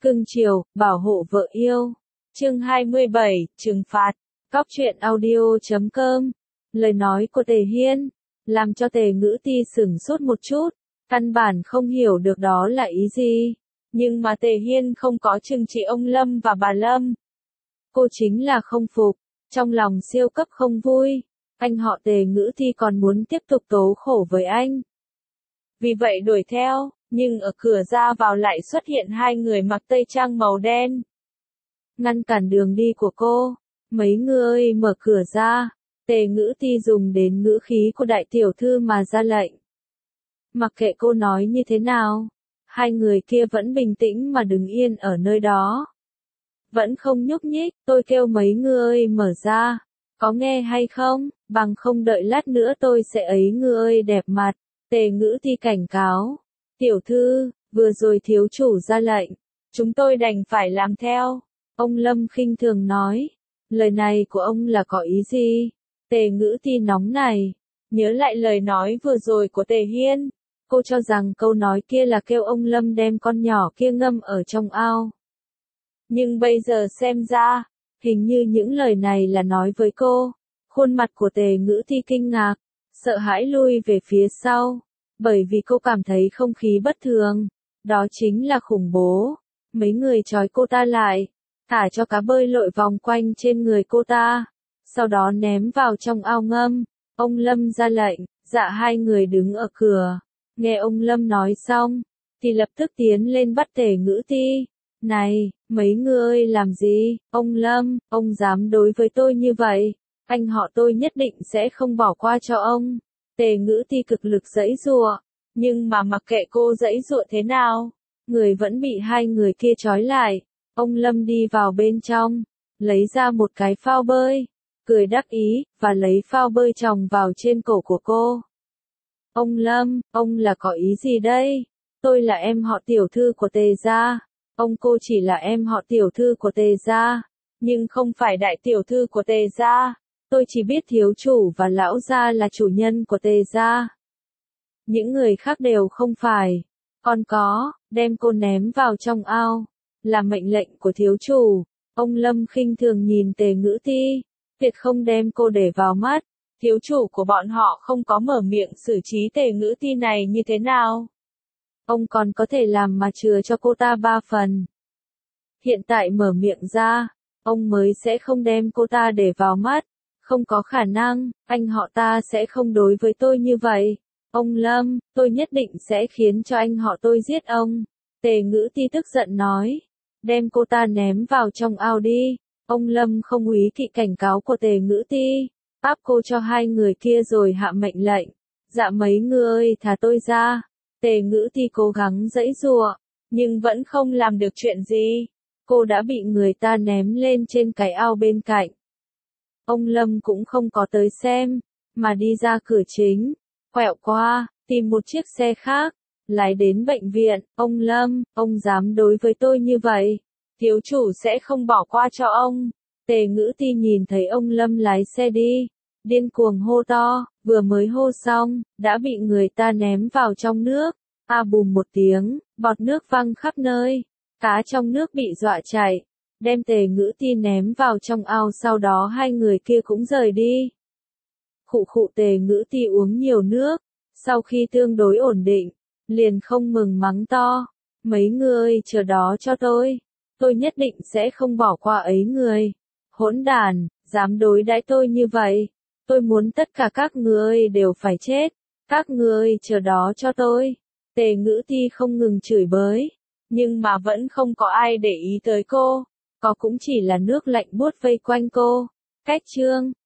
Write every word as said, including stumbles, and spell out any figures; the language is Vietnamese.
cưng chiều, bảo hộ vợ yêu. Chương hai mươi bảy, trừng phạt. Cóc truyện audio chấm com. Lời nói của Tề Hiên làm cho Tề Ngữ Ti sửng sốt một chút, căn bản không hiểu được đó là ý gì. Nhưng mà Tề Hiên không có trừng trị ông Lâm và bà Lâm. Cô chính là không phục, trong lòng siêu cấp không vui. Anh họ Tề Ngữ Ti còn muốn tiếp tục tố khổ với anh. Vì vậy đuổi theo, nhưng ở cửa ra vào lại xuất hiện hai người mặc tây trang màu đen. Ngăn cản đường đi của cô. Mấy người mở cửa ra. Tề Ngữ Ti dùng đến ngữ khí của đại tiểu thư mà ra lệnh. Mặc kệ cô nói như thế nào, hai người kia vẫn bình tĩnh mà đứng yên ở nơi đó. Vẫn không nhúc nhích, tôi kêu mấy người mở ra. Có nghe hay không, bằng không đợi lát nữa tôi sẽ ấy người đẹp mặt. Tề Ngữ Ti cảnh cáo. Tiểu thư, vừa rồi thiếu chủ ra lệnh, chúng tôi đành phải làm theo. Ông Lâm khinh thường nói. Lời này của ông là có ý gì? Tề Ngữ Ti nóng này. Nhớ lại lời nói vừa rồi của Tề Hiên. Cô cho rằng câu nói kia là kêu ông Lâm đem con nhỏ kia ngâm ở trong ao. Nhưng bây giờ xem ra, hình như những lời này là nói với cô. Khuôn mặt của Tề Ngữ Ti kinh ngạc, sợ hãi lui về phía sau. Bởi vì cô cảm thấy không khí bất thường. Đó chính là khủng bố. Mấy người trói cô ta lại, thả cho cá bơi lội vòng quanh trên người cô ta. Sau đó ném vào trong ao ngâm. Ông Lâm ra lệnh, dạ hai người đứng ở cửa. Nghe ông Lâm nói xong, thì lập tức tiến lên bắt Tề Ngữ Ti. Này, mấy người làm gì? Ông Lâm, ông dám đối với tôi như vậy? Anh họ tôi nhất định sẽ không bỏ qua cho ông. Tề Ngữ Ti cực lực giãy giụa, nhưng mà mặc kệ cô giãy giụa thế nào, người vẫn bị hai người kia trói lại. Ông Lâm đi vào bên trong, lấy ra một cái phao bơi, cười đắc ý, và lấy phao bơi chồng vào trên cổ của cô. Ông Lâm, ông là có ý gì đây? Tôi là em họ tiểu thư của Tề gia. Ông cô chỉ là em họ tiểu thư của Tề gia, nhưng không phải đại tiểu thư của Tề gia. Tôi chỉ biết thiếu chủ và lão gia là chủ nhân của Tề gia. Những người khác đều không phải. Còn có, đem cô ném vào trong ao, là mệnh lệnh của thiếu chủ. Ông Lâm khinh thường nhìn Tề Ngữ Ti, tuyệt không đem cô để vào mắt. Thiếu chủ của bọn họ không có mở miệng xử trí Tề Ngữ Ti này như thế nào. Ông còn có thể làm mà chừa cho cô ta ba phần. Hiện tại mở miệng ra, ông mới sẽ không đem cô ta để vào mắt. Không có khả năng, anh họ ta sẽ không đối với tôi như vậy. Ông Lâm, tôi nhất định sẽ khiến cho anh họ tôi giết ông. Tề Ngữ Ti tức giận nói. Đem cô ta ném vào trong ao đi. Ông Lâm không úy kỵ cảnh cáo của Tề Ngữ Ti. Áp cô cho hai người kia rồi hạ mệnh lệnh. Dạ mấy người thả tôi ra. Tề Ngữ Ti cố gắng giãy giụa, nhưng vẫn không làm được chuyện gì. Cô đã bị người ta ném lên trên cái ao bên cạnh. Ông Lâm cũng không có tới xem, mà đi ra cửa chính, quẹo qua, tìm một chiếc xe khác, lái đến bệnh viện. Ông Lâm, ông dám đối với tôi như vậy, thiếu chủ sẽ không bỏ qua cho ông. Tề Ngữ Ti nhìn thấy ông Lâm lái xe đi, điên cuồng hô to, vừa mới hô xong, đã bị người ta ném vào trong nước. A bùm một tiếng, bọt nước văng khắp nơi, cá trong nước bị dọa chạy. Đem Tề Ngữ Ti ném vào trong ao, sau đó hai người kia cũng rời đi. Khụ khụ Tề Ngữ Ti uống nhiều nước, sau khi tương đối ổn định, liền không mừng mắng to. Mấy người chờ đó cho tôi, tôi nhất định sẽ không bỏ qua ấy người. Hỗn đản, dám đối đãi tôi như vậy, tôi muốn tất cả các người đều phải chết. Các người chờ đó cho tôi. Tề Ngữ Ti không ngừng chửi bới, nhưng mà vẫn không có ai để ý tới cô. Có cũng chỉ là nước lạnh buốt vây quanh cô. Cách chương